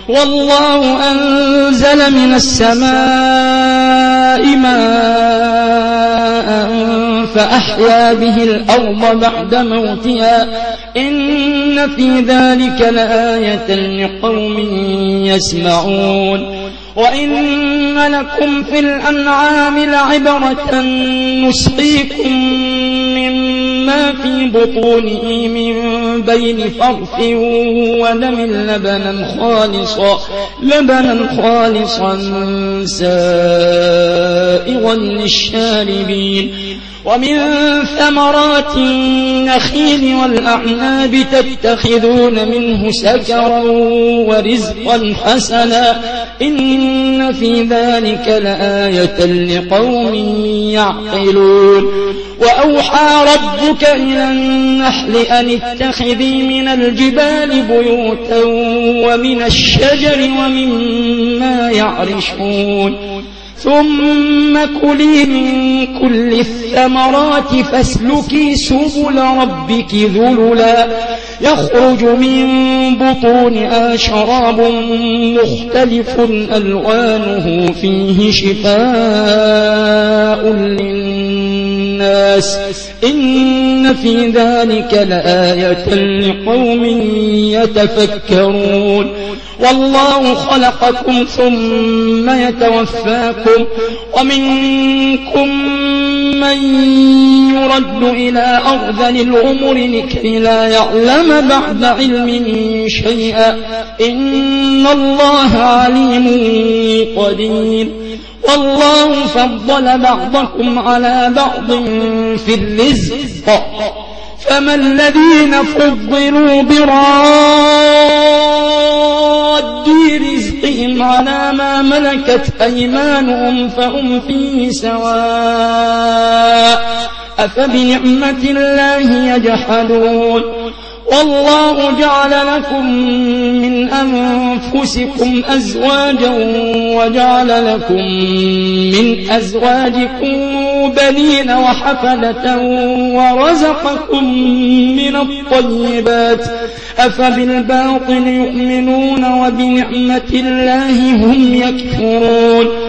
والله أنزل من السماء ماء فأحيا به الأرض بعد موتها إن في ذلك لآية لقوم يسمعون وإن لكم في الأنعام لعبرة نسقيكم مما في بطونه من بين فرث ودم لبنا خالصا سائغا للشاربين ومن ثمرات النخيل والأعناب تتخذون منه سكرا ورزقا حسنا إن في ذلك لآية لقوم يعقلون وأوحى ربك إلى النحل أن اتخذي من الجبال بيوتا ومن الشجر ومما يعرشون ثم كلي من كل الثمرات فاسلكي سبل ربك ذللا يخرج من بطونها شراب مختلف ألوانه فيه شفاء للناس إن في ذلك لآية لقوم يتفكرون والله خلقكم ثم يتوفاكم ومنكم من يرد إلى أرذل العمر لكي لا يعلم بعد علم شيئا إن الله عليم قدير والله فضل بعضكم على بعض في الرزق فما الذين فضلوا براد رزقهم على ما ملكت أيمانهم فهم فيه سواء أفبنعمة الله يجحدون والله جعل لكم من أنفسكم أزواجا وجعل لكم من أزواجكم بنين وحفدة ورزقكم من الطيبات أفبالباطل يؤمنون وبنعمة الله هم يكفرون